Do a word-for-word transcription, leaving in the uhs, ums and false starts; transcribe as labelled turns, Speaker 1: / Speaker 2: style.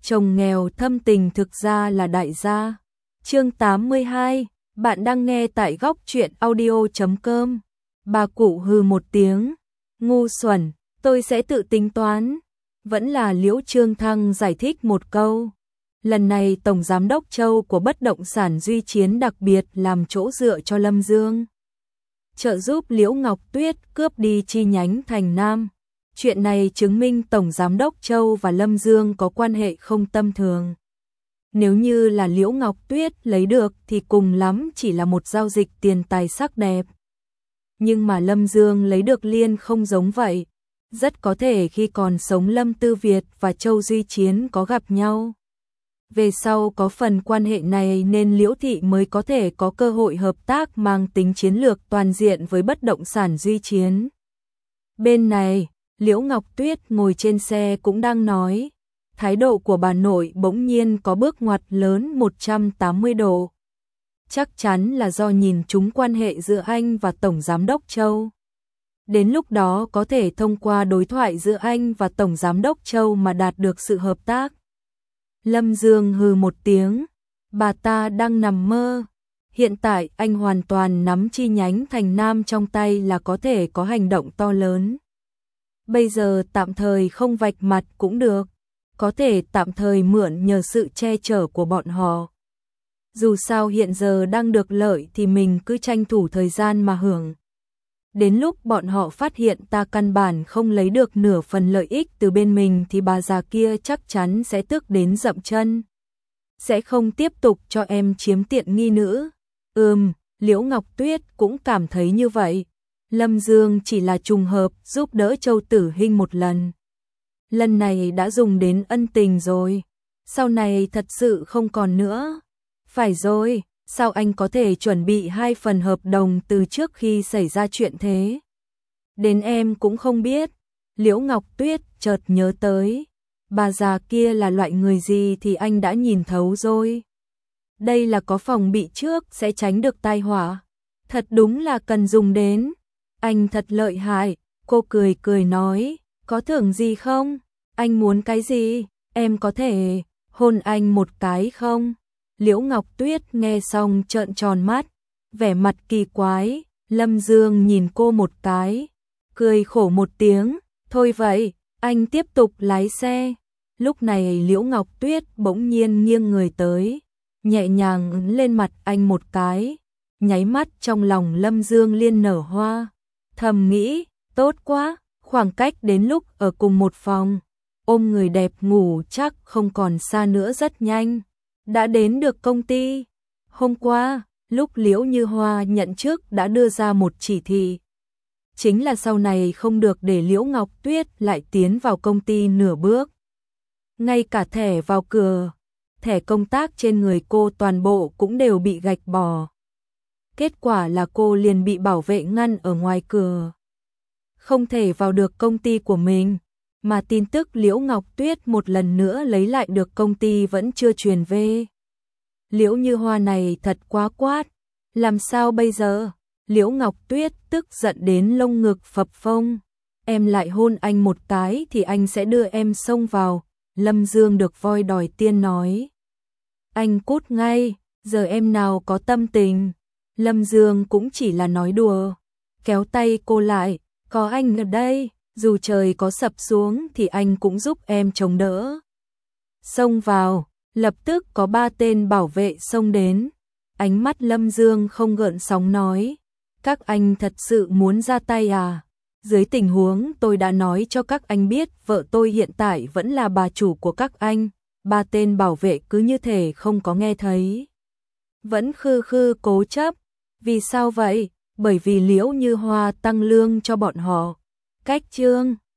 Speaker 1: Chồng nghèo thâm tình thực ra là đại gia. Chương tám mươi hai, bạn đang nghe tại góc truyện audio chấm com. Bà cụ hừ một tiếng, ngu xuẩn, tôi sẽ tự tính toán. Vẫn là Liễu Trương Thăng giải thích một câu. Lần này Tổng Giám đốc Châu của bất động sản Duy Chiến đặc biệt làm chỗ dựa cho Lâm Dương, trợ giúp Liễu Ngọc Tuyết cướp đi chi nhánh Thành Nam. Chuyện này chứng minh Tổng Giám đốc Châu và Lâm Dương có quan hệ không tầm thường. Nếu như là Liễu Ngọc Tuyết lấy được thì cùng lắm chỉ là một giao dịch tiền tài sắc đẹp. Nhưng mà Lâm Dương lấy được liên không giống vậy. Rất có thể khi còn sống Lâm Tư Việt và Châu Duy Chiến có gặp nhau. Về sau có phần quan hệ này nên Liễu Thị mới có thể có cơ hội hợp tác mang tính chiến lược toàn diện với bất động sản Duy Chiến. Bên này, Liễu Ngọc Tuyết ngồi trên xe cũng đang nói. Thái độ của bà nội bỗng nhiên có bước ngoặt lớn một trăm tám mươi độ. Chắc chắn là do nhìn trúng quan hệ giữa anh và Tổng Giám đốc Châu. Đến lúc đó có thể thông qua đối thoại giữa anh và Tổng Giám đốc Châu mà đạt được sự hợp tác. Lâm Dương hừ một tiếng, bà ta đang nằm mơ. Hiện tại anh hoàn toàn nắm chi nhánh Thành Nam trong tay là có thể có hành động to lớn. Bây giờ tạm thời không vạch mặt cũng được, có thể tạm thời mượn nhờ sự che chở của bọn họ. Dù sao hiện giờ đang được lợi thì mình cứ tranh thủ thời gian mà hưởng. Đến lúc bọn họ phát hiện ta căn bản không lấy được nửa phần lợi ích từ bên mình thì bà già kia chắc chắn sẽ tức đến dậm chân. Sẽ không tiếp tục cho em chiếm tiện nghi nữa. Ừm, Liễu Ngọc Tuyết cũng cảm thấy như vậy. Lâm Dương chỉ là trùng hợp giúp đỡ Châu Tử Hinh một lần. Lần này đã dùng đến ân tình rồi. Sau này thật sự không còn nữa. Phải rồi, sao anh có thể chuẩn bị hai phần hợp đồng từ trước khi xảy ra chuyện thế? Đến em cũng không biết. Liễu Ngọc Tuyết chợt nhớ tới. Bà già kia là loại người gì thì anh đã nhìn thấu rồi. Đây là có phòng bị trước sẽ tránh được tai họa. Thật đúng là cần dùng đến. Anh thật lợi hại, cô cười cười nói, có thưởng gì không? Anh muốn cái gì? Em có thể hôn anh một cái không? Liễu Ngọc Tuyết nghe xong trợn tròn mắt, vẻ mặt kỳ quái. Lâm Dương nhìn cô một cái, cười khổ một tiếng, thôi vậy, anh tiếp tục lái xe. Lúc này Liễu Ngọc Tuyết bỗng nhiên nghiêng người tới, nhẹ nhàng ấn lên mặt anh một cái, nháy mắt trong lòng Lâm Dương liên nở hoa. Thầm nghĩ, tốt quá, khoảng cách đến lúc ở cùng một phòng, ôm người đẹp ngủ chắc không còn xa nữa rất nhanh. Đã đến được công ty. Hôm qua, lúc Liễu Như Hoa nhận chức đã đưa ra một chỉ thị. Chính là sau này không được để Liễu Ngọc Tuyết lại tiến vào công ty nửa bước. Ngay cả thẻ vào cửa, thẻ công tác trên người cô toàn bộ cũng đều bị gạch bỏ. Kết quả là cô liền bị bảo vệ ngăn ở ngoài cửa. Không thể vào được công ty của mình, mà tin tức Liễu Ngọc Tuyết một lần nữa lấy lại được công ty vẫn chưa truyền về. Liễu Như Hoa này thật quá quát, làm sao bây giờ? Liễu Ngọc Tuyết tức giận đến lông ngực phập phồng. Em lại hôn anh một cái thì anh sẽ đưa em xông vào. Lâm Dương được voi đòi tiên nói. Anh cút ngay, giờ em nào có tâm tình. Lâm Dương cũng chỉ là nói đùa, kéo tay cô lại, có anh ở đây, dù trời có sập xuống thì anh cũng giúp em chống đỡ. Xông vào, lập tức có ba tên bảo vệ xông đến. Ánh mắt Lâm Dương không gợn sóng nói, các anh thật sự muốn ra tay à? Dưới tình huống tôi đã nói cho các anh biết vợ tôi hiện tại vẫn là bà chủ của các anh. Ba tên bảo vệ cứ như thể không có nghe thấy, vẫn khư khư cố chấp. Vì sao vậy? Bởi vì Liễu Như Hoa tăng lương cho bọn họ. Cách chương